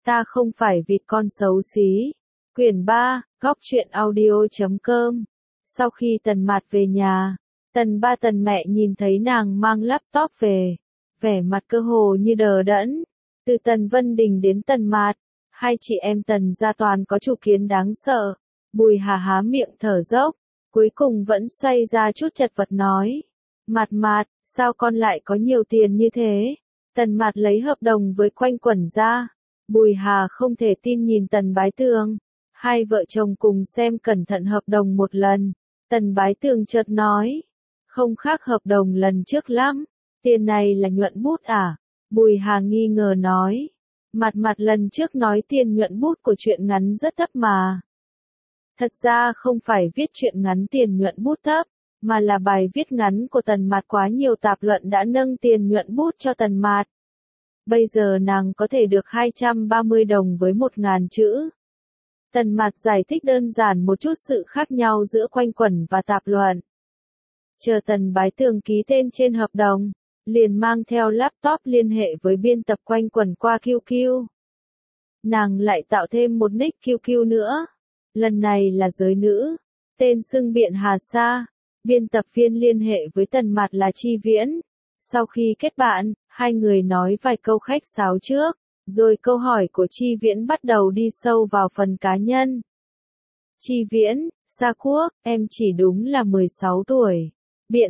Ta không phải vịt con xấu xí. Quyển 3, góc truyện audio.com. Sau khi Tần Mạt về nhà, Tần ba Tần mẹ nhìn thấy nàng mang laptop về, vẻ mặt cơ hồ như đờ đẫn. Từ Tần Vân Đình đến Tần Mạt, hai chị em Tần gia toàn có chủ kiến đáng sợ. Bùi Hà há miệng thở dốc, cuối cùng vẫn xoay ra chút chật vật nói. Mạt, sao con lại có nhiều tiền như thế? Tần Mạt lấy hợp đồng với Quanh Quẩn ra. Bùi Hà không thể tin nhìn Tần Bái Tường. Hai vợ chồng cùng xem cẩn thận hợp đồng một lần. Tần Bái Tường chợt nói. Không khác hợp đồng lần trước lắm. Tiền này là nhuận bút à? Bùi Hà nghi ngờ nói. Mạt lần trước nói tiền nhuận bút của truyện ngắn rất thấp mà. Thật ra không phải viết truyện ngắn tiền nhuận bút thấp, mà là bài viết ngắn của Tần Mạt quá nhiều tạp luận đã nâng tiền nhuận bút cho Tần Mạt. Bây giờ nàng có thể được 230 đồng với 1.000 chữ. Tần Mạt giải thích đơn giản một chút sự khác nhau giữa Quanh Quẩn và tạp luận. Chờ Tần Bái Tường ký tên trên hợp đồng, liền mang theo laptop liên hệ với biên tập Quanh Quẩn qua QQ. Nàng lại tạo thêm một nick QQ nữa. Lần này là giới nữ, tên xưng Biện Hà Sa. Biên tập viên liên hệ với Tần Mạt là Chi Viễn. Sau khi kết bạn, hai người nói vài câu khách sáo trước, rồi câu hỏi của Chi Viễn bắt đầu đi sâu vào phần cá nhân. Chi Viễn, Sa Quốc, em chỉ đúng là 16 tuổi. Biện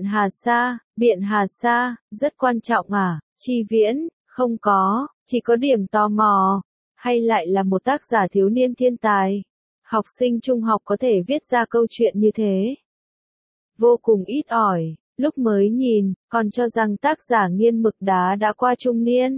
Hà Sa, rất quan trọng à? Chi Viễn, không có, chỉ có điểm tò mò. Hay lại là một tác giả thiếu niên thiên tài? Học sinh trung học có thể viết ra câu chuyện như thế? Vô cùng ít ỏi, lúc mới nhìn, còn cho rằng tác giả Nghiên Mực Đá đã qua trung niên.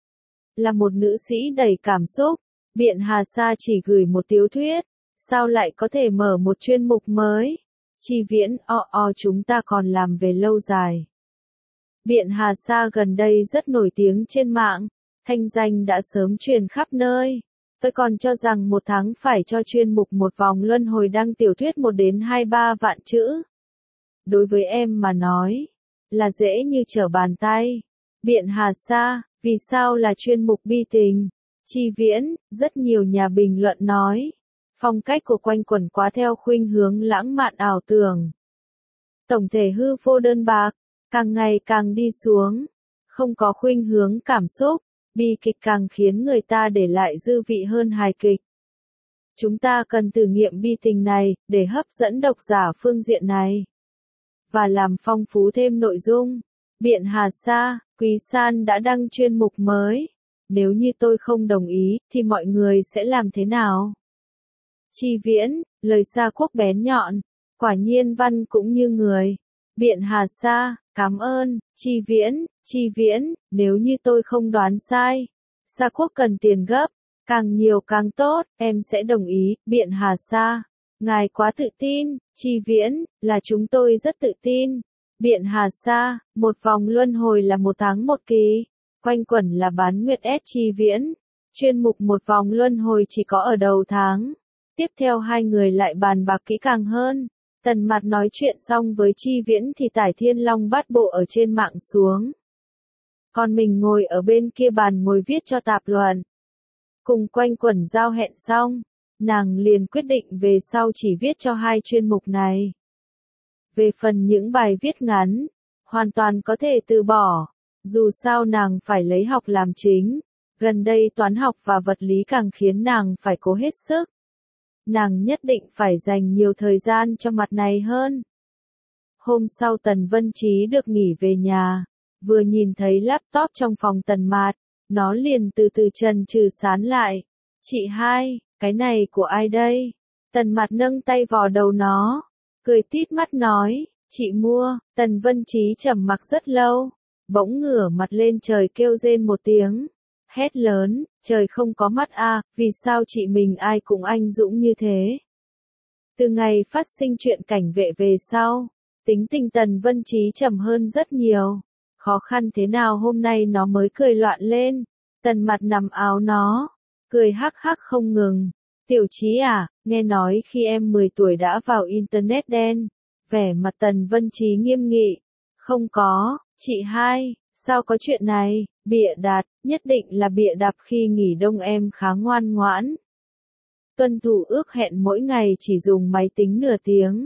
Là một nữ sĩ đầy cảm xúc, Biện Hà Sa chỉ gửi một tiểu thuyết, sao lại có thể mở một chuyên mục mới? Chi Viễn, chúng ta còn làm về lâu dài. Biện Hà Sa gần đây rất nổi tiếng trên mạng, thanh danh đã sớm truyền khắp nơi. Tôi còn cho rằng một tháng phải cho chuyên mục một vòng luân hồi đăng tiểu thuyết 1 đến 2-3 vạn chữ. Đối với em mà nói, là dễ như trở bàn tay. Biện Hà Sa, vì sao là chuyên mục bi tình? Chi Viễn, rất nhiều nhà bình luận nói. Phong cách của Quanh Quẩn quá theo khuynh hướng lãng mạn ảo tưởng. Tổng thể hư vô đơn bạc, càng ngày càng đi xuống. Không có khuynh hướng cảm xúc, bi kịch càng khiến người ta để lại dư vị hơn hài kịch. Chúng ta cần thử nghiệm bi tình này, để hấp dẫn độc giả phương diện này. Và làm phong phú thêm nội dung. Biện Hà Sa, Quý San đã đăng chuyên mục mới. Nếu như tôi không đồng ý, thì mọi người sẽ làm thế nào? Chi Viễn, lời Sa Quốc bén nhọn. Quả nhiên văn cũng như người. Biện Hà Sa, cảm ơn. Chi Viễn, nếu như tôi không đoán sai. Sa Quốc cần tiền gấp. Càng nhiều càng tốt, em sẽ đồng ý. Biện Hà Sa, ngài quá tự tin. Chi Viễn, là chúng tôi rất tự tin. Biện Hà Sa, một vòng luân hồi là 1 tháng 1 kỳ. Quanh Quẩn là bán nguyệt S. Chi Viễn, chuyên mục một vòng luân hồi chỉ có ở đầu tháng. Tiếp theo hai người lại bàn bạc kỹ càng hơn. Tần Mạt nói chuyện xong với Chi Viễn thì tải Thiên Long Bát Bộ ở trên mạng xuống. Còn mình ngồi ở bên kia bàn ngồi viết cho tạp luận. Cùng Quanh Quẩn giao hẹn xong, nàng liền quyết định về sau chỉ viết cho hai chuyên mục này. Về phần những bài viết ngắn, hoàn toàn có thể từ bỏ. Dù sao nàng phải lấy học làm chính. Gần đây toán học và vật lý càng khiến nàng phải cố hết sức. Nàng nhất định phải dành nhiều thời gian cho mặt này hơn. Hôm sau Tần Vân Trí được nghỉ về nhà. Vừa nhìn thấy laptop trong phòng Tần Mạt, nó liền từ từ chần chừ sán lại. Chị hai, cái này của ai đây? Tần Mạt nâng tay vò đầu nó, cười tít mắt nói, chị mua. Tần Vân Trí trầm mặc rất lâu, bỗng ngửa mặt lên trời kêu rên một tiếng. Hét lớn, trời không có mắt à, vì sao chị mình ai cũng anh dũng như thế? Từ ngày phát sinh chuyện cảnh vệ về sau, tính tình Tần Vân Trí trầm hơn rất nhiều. Khó khăn thế nào hôm nay nó mới cười loạn lên. Tần Mạt nằm áo nó, cười hắc hắc không ngừng. Tiểu Trí à, nghe nói khi em 10 tuổi đã vào Internet đen. Vẻ mặt Tần Vân Trí nghiêm nghị. Không có, chị hai, sao có chuyện này? Bịa đặt, nhất định là bịa đặt khi nghỉ đông em khá ngoan ngoãn. Tuân thủ ước hẹn mỗi ngày chỉ dùng máy tính nửa tiếng.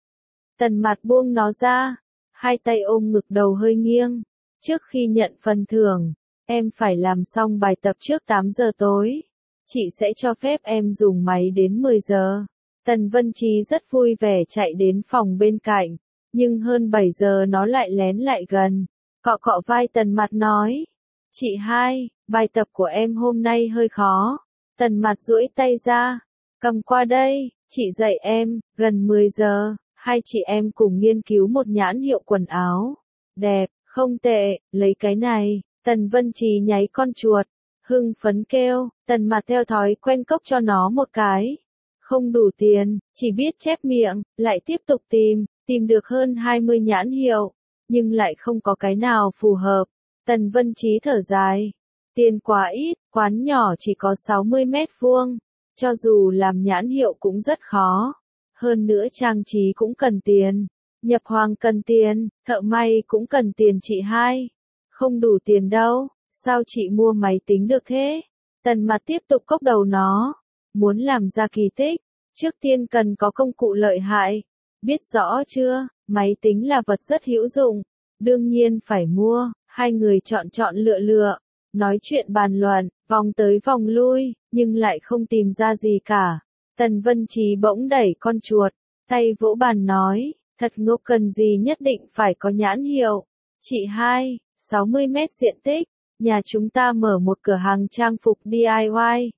Tần Mạt buông nó ra, hai tay ôm ngực đầu hơi nghiêng. Trước khi nhận phần thưởng, em phải làm xong bài tập trước 8 giờ tối. Chị sẽ cho phép em dùng máy đến 10 giờ. Tần Vân Trí rất vui vẻ chạy đến phòng bên cạnh, nhưng hơn 7 giờ nó lại lén lại gần, cọ cọ vai Tần Mạt nói. Chị hai, bài tập của em hôm nay hơi khó. Tần Mạt duỗi tay ra, cầm qua đây, chị dạy em. Gần 10 giờ, hai chị em cùng nghiên cứu một nhãn hiệu quần áo. Đẹp, không tệ, lấy cái này. Tần Vân Trí nháy con chuột, hưng phấn kêu. Tần Mạt theo thói quen cốc cho nó một cái. Không đủ tiền, chỉ biết chép miệng, lại tiếp tục tìm được hơn 20 nhãn hiệu, nhưng lại không có cái nào phù hợp. Tần Vân Trí thở dài. Tiền quá ít, quán nhỏ chỉ có 60 mét vuông, cho dù làm nhãn hiệu cũng rất khó. Hơn nữa trang trí cũng cần tiền, nhập hàng cần tiền, thợ may cũng cần tiền chị hai. Không đủ tiền đâu, sao chị mua máy tính được thế? Tần Mạt tiếp tục cốc đầu nó. Muốn làm ra kỳ tích, trước tiên cần có công cụ lợi hại. Biết rõ chưa, máy tính là vật rất hữu dụng, đương nhiên phải mua. Hai người chọn lựa, nói chuyện bàn luận, vòng tới vòng lui, nhưng lại không tìm ra gì cả. Tần Vân Trí bỗng đẩy con chuột, tay vỗ bàn nói, thật ngốc, cần gì nhất định phải có nhãn hiệu. Chị hai, 60 mét diện tích, nhà chúng ta mở một cửa hàng trang phục DIY.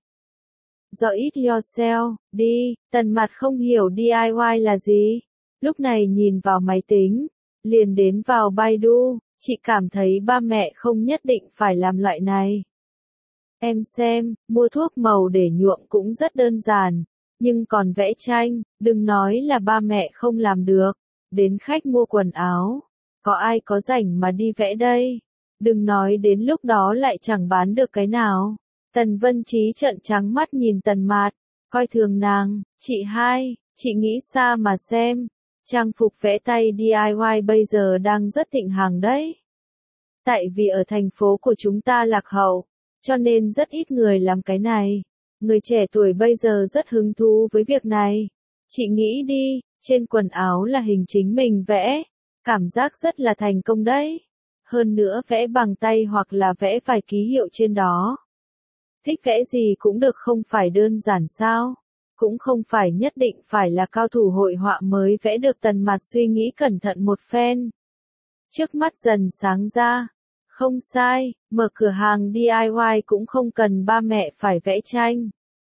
Do it yourself, đi. Tần Mạt không hiểu DIY là gì. Lúc này nhìn vào máy tính, liền đến vào Baidu. Chị cảm thấy ba mẹ không nhất định phải làm loại này. Em xem, mua thuốc màu để nhuộm cũng rất đơn giản, nhưng còn vẽ tranh, đừng nói là ba mẹ không làm được. Đến khách mua quần áo, có ai có rảnh mà đi vẽ đây? Đừng nói đến lúc đó lại chẳng bán được cái nào. Tần Vân Trí trợn trắng mắt nhìn Tần Mạt, coi thường nàng. Chị hai, chị nghĩ xa mà xem. Trang phục vẽ tay DIY bây giờ đang rất thịnh hành đấy. Tại vì ở thành phố của chúng ta lạc hậu, cho nên rất ít người làm cái này. Người trẻ tuổi bây giờ rất hứng thú với việc này. Chị nghĩ đi, trên quần áo là hình chính mình vẽ, cảm giác rất là thành công đấy. Hơn nữa vẽ bằng tay hoặc là vẽ vài ký hiệu trên đó. Thích vẽ gì cũng được, không phải đơn giản sao? Cũng không phải nhất định phải là cao thủ hội họa mới vẽ được. Tần Mạt suy nghĩ cẩn thận một phen. Trước mắt dần sáng ra. Không sai, mở cửa hàng DIY cũng không cần ba mẹ phải vẽ tranh.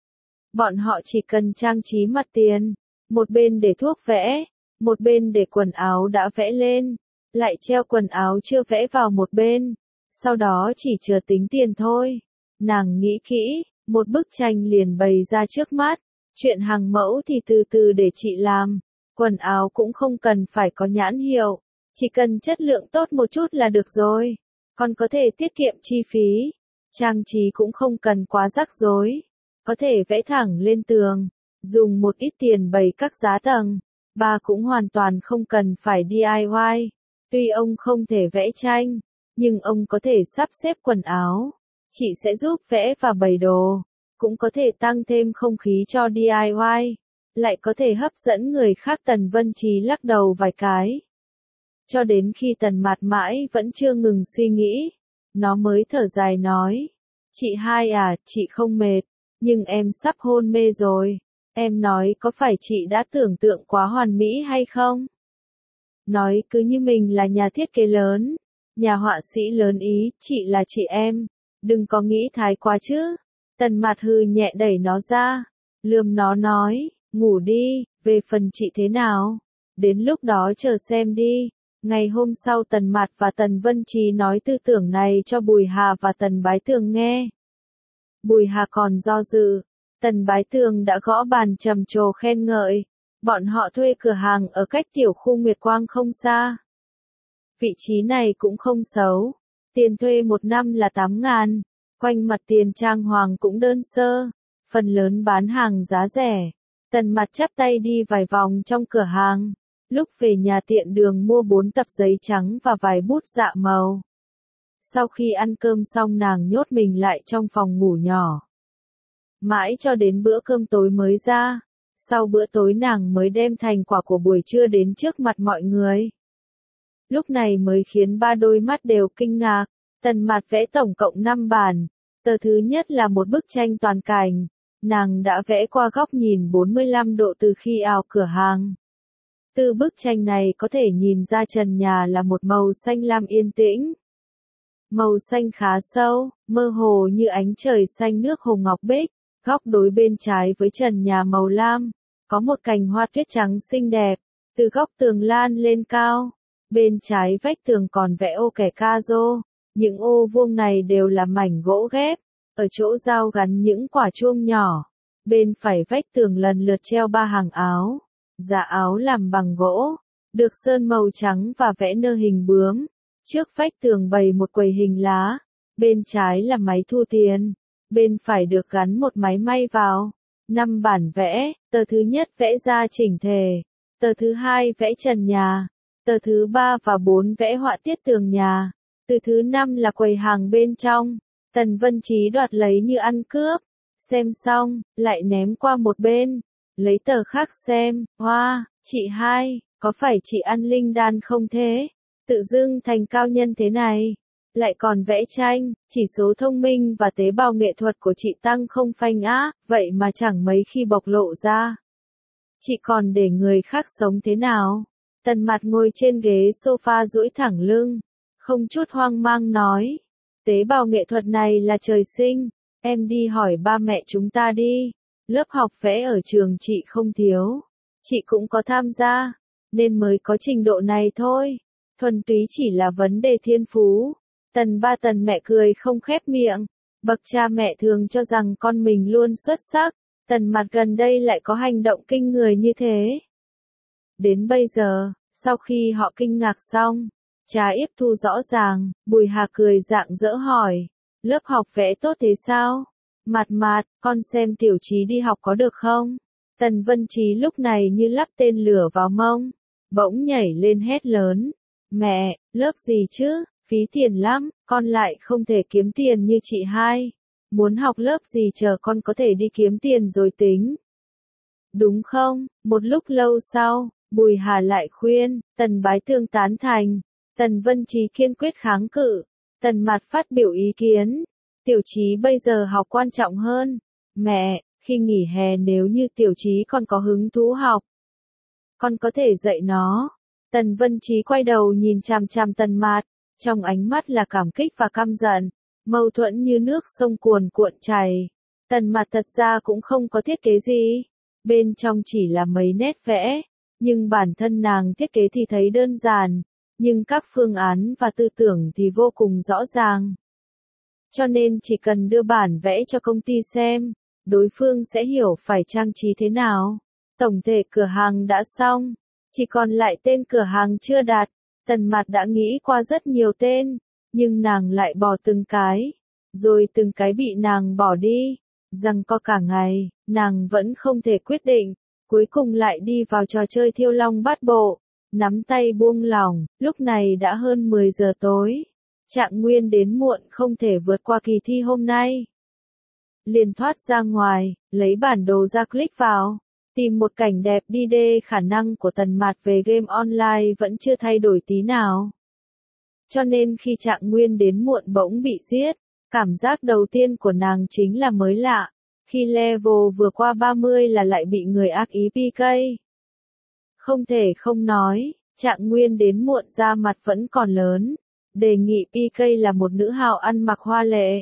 Bọn họ chỉ cần trang trí mặt tiền, một bên để thuốc vẽ, một bên để quần áo đã vẽ lên, lại treo quần áo chưa vẽ vào một bên, sau đó chỉ chờ tính tiền thôi. Nàng nghĩ kỹ, một bức tranh liền bày ra trước mắt, chuyện hàng mẫu thì từ từ để chị làm, quần áo cũng không cần phải có nhãn hiệu, chỉ cần chất lượng tốt một chút là được rồi, còn có thể tiết kiệm chi phí, trang trí cũng không cần quá rắc rối, có thể vẽ thẳng lên tường, dùng một ít tiền bày các giá tầng, bà cũng hoàn toàn không cần phải DIY, tuy ông không thể vẽ tranh, nhưng ông có thể sắp xếp quần áo. Chị sẽ giúp vẽ và bày đồ, cũng có thể tăng thêm không khí cho DIY, lại có thể hấp dẫn người khác. Tần Vân Trí lắc đầu vài cái. Cho đến khi Tần Mạt mãi vẫn chưa ngừng suy nghĩ, nó mới thở dài nói. Chị hai à, chị không mệt, nhưng em sắp hôn mê rồi. Em nói có phải chị đã tưởng tượng quá hoàn mỹ hay không? Nói cứ như mình là nhà thiết kế lớn, nhà họa sĩ lớn ý, chị là chị em. Đừng có nghĩ thái quá chứ. Tần Mạt hừ nhẹ đẩy nó ra, lườm nó nói, ngủ đi, về phần chị thế nào? Đến lúc đó chờ xem đi. Ngày hôm sau Tần Mạt và Tần Vân Trí nói tư tưởng này cho Bùi Hà và Tần Bái Tường nghe. Bùi Hà còn do dự, Tần Bái Tường đã gõ bàn trầm trồ khen ngợi. Bọn họ thuê cửa hàng ở cách tiểu khu Nguyệt Quang không xa. Vị trí này cũng không xấu. Tiền thuê một năm là 8.000, quanh mặt tiền trang hoàng cũng đơn sơ, phần lớn bán hàng giá rẻ. Tần Mạt chắp tay đi vài vòng trong cửa hàng, lúc về nhà tiện đường mua 4 tập giấy trắng và vài bút dạ màu. Sau khi ăn cơm xong nàng nhốt mình lại trong phòng ngủ nhỏ. Mãi cho đến bữa cơm tối mới ra. Sau bữa tối nàng mới đem thành quả của buổi trưa đến trước mặt mọi người. Lúc này mới khiến ba đôi mắt đều kinh ngạc. Tần Mạt vẽ tổng cộng 5 bản. Tờ thứ nhất là một bức tranh toàn cảnh. Nàng đã vẽ qua góc nhìn 45 độ từ khi ào cửa hàng. Từ bức tranh này có thể nhìn ra trần nhà là một màu xanh lam yên tĩnh. Màu xanh khá sâu, mơ hồ như ánh trời xanh nước hồ ngọc bích. Góc đối bên trái với trần nhà màu lam, có một cành hoa tuyết trắng xinh đẹp, từ góc tường lan lên cao. Bên trái vách tường còn vẽ ô kẻ ca rô, những ô vuông này đều là mảnh gỗ ghép, ở chỗ giao gắn những quả chuông nhỏ. Bên phải vách tường lần lượt treo 3 hàng áo, dạ áo làm bằng gỗ, được sơn màu trắng và vẽ nơ hình bướm. Trước vách tường bày một quầy hình lá, bên trái là máy thu tiền, bên phải được gắn một máy may vào. 5 bản vẽ, tờ thứ nhất vẽ ra chỉnh thể, tờ thứ hai vẽ trần nhà, tờ thứ 3 và 4 vẽ họa tiết tường nhà, tờ thứ 5 là quầy hàng bên trong. Tần Vân Trí đoạt lấy như ăn cướp, xem xong, lại ném qua một bên, lấy tờ khác xem. Hoa, chị hai, có phải chị ăn linh đan không thế? Tự dưng thành cao nhân thế này, lại còn vẽ tranh, chỉ số thông minh và tế bào nghệ thuật của chị tăng không phanh á, vậy mà chẳng mấy khi bộc lộ ra. Chị còn để người khác sống thế nào? Tần Mạt ngồi trên ghế sofa duỗi thẳng lưng, không chút hoang mang nói, tế bào nghệ thuật này là trời sinh, em đi hỏi ba mẹ chúng ta đi, lớp học vẽ ở trường chị không thiếu, chị cũng có tham gia, nên mới có trình độ này thôi. Thuần túy chỉ là vấn đề thiên phú. Tần ba tần mẹ cười không khép miệng. Bậc cha mẹ thường cho rằng con mình luôn xuất sắc. Tần Mạt gần đây lại có hành động kinh người như thế. Đến bây giờ, sau khi họ kinh ngạc xong, Trà Yếp Thu rõ ràng, Bùi Hà cười rạng rỡ hỏi. Lớp học vẽ tốt thế sao? Mạt, con xem Tiểu Trí đi học có được không? Tần Vân Trí lúc này như lắp tên lửa vào mông. Bỗng nhảy lên hét lớn. Mẹ, lớp gì chứ, phí tiền lắm, con lại không thể kiếm tiền như chị hai. Muốn học lớp gì chờ con có thể đi kiếm tiền rồi tính. Đúng không? Một lúc lâu sau, Bùi Hà lại khuyên, Tần Bái Tương tán thành. Tần Vân Trí kiên quyết kháng cự. Tần Mạt phát biểu ý kiến. Tiểu Trí bây giờ học quan trọng hơn. Mẹ, khi nghỉ hè nếu như Tiểu Trí còn có hứng thú học, con có thể dạy nó. Tần Vân Trí quay đầu nhìn chằm chằm Tần Mạt, trong ánh mắt là cảm kích và căm giận, mâu thuẫn như nước sông cuồn cuộn chảy. Tần Mạt thật ra cũng không có thiết kế gì, bên trong chỉ là mấy nét vẽ, nhưng bản thân nàng thiết kế thì thấy đơn giản, nhưng các phương án và tư tưởng thì vô cùng rõ ràng. Cho nên chỉ cần đưa bản vẽ cho công ty xem, đối phương sẽ hiểu phải trang trí thế nào. Tổng thể cửa hàng đã xong, chỉ còn lại tên cửa hàng chưa đặt. Tần Mạt đã nghĩ qua rất nhiều tên, nhưng nàng lại bỏ từng cái, rồi từng cái bị nàng bỏ đi. Rằng có cả ngày, nàng vẫn không thể quyết định, cuối cùng lại đi vào trò chơi Thiêu Long Bát Bộ, nắm tay buông lỏng. Lúc này đã hơn 10 giờ tối, Trạng Nguyên đến muộn không thể vượt qua kỳ thi hôm nay. Liền thoát ra ngoài, lấy bản đồ ra click vào. Tìm một cảnh đẹp đi đê. Khả năng của Tần Mạt về game online vẫn chưa thay đổi tí nào. Cho nên khi Trạng Nguyên đến muộn bỗng bị giết, cảm giác đầu tiên của nàng chính là mới lạ. Khi level vừa qua 30 là lại bị người ác ý PK. Không thể không nói, Trạng Nguyên đến muộn ra mặt vẫn còn lớn. Đề nghị PK là một nữ hào ăn mặc hoa lệ.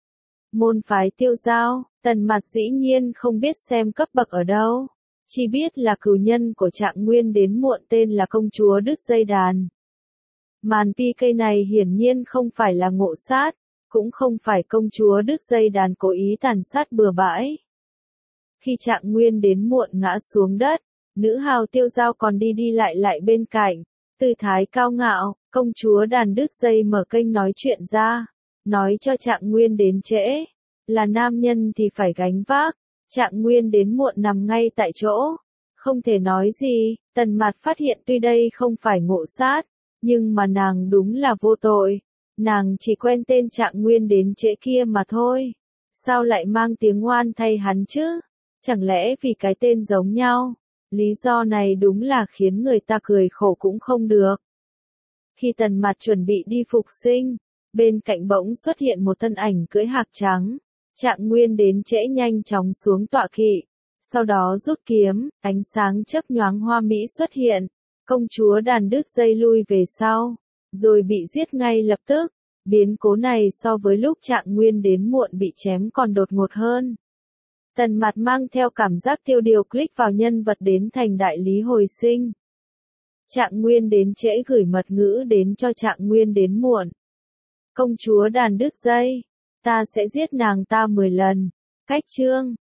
Môn phái Tiêu Giao, Tần Mạt dĩ nhiên không biết xem cấp bậc ở đâu. Chỉ biết là cửu nhân của Trạng Nguyên đến muộn tên là công chúa đứt dây đàn. Màn PK này hiển nhiên không phải là ngộ sát, cũng không phải công chúa đứt dây đàn cố ý tàn sát bừa bãi. Khi Trạng Nguyên đến muộn ngã xuống đất, nữ hào Tiêu Giao còn đi đi lại bên cạnh, tư thái cao ngạo. Công chúa đàn đứt dây mở kênh nói chuyện ra, nói cho Trạng Nguyên đến trễ, là nam nhân thì phải gánh vác. Trạng Nguyên đến muộn nằm ngay tại chỗ, không thể nói gì. Tần Mạt phát hiện tuy đây không phải ngộ sát, nhưng mà nàng đúng là vô tội. Nàng chỉ quen tên Trạng Nguyên đến trễ kia mà thôi. Sao lại mang tiếng oan thay hắn chứ? Chẳng lẽ vì cái tên giống nhau? Lý do này đúng là khiến người ta cười khổ cũng không được. Khi Tần Mạt chuẩn bị đi phục sinh, bên cạnh bỗng xuất hiện một thân ảnh cưỡi hạc trắng. Trạng Nguyên đến trễ nhanh chóng xuống tọa kỵ. Sau đó rút kiếm, ánh sáng chớp nhoáng hoa mỹ xuất hiện. Công chúa đàn đứt dây lui về sau, rồi bị giết ngay lập tức. Biến cố này so với lúc Trạng Nguyên đến muộn bị chém còn đột ngột hơn. Tần Mạt mang theo cảm giác tiêu điều click vào nhân vật đến thành đại lý hồi sinh. Trạng Nguyên đến trễ gửi mật ngữ đến cho Trạng Nguyên đến muộn. Công chúa đàn đứt dây, ta sẽ giết nàng ta 10 lần. Cách chương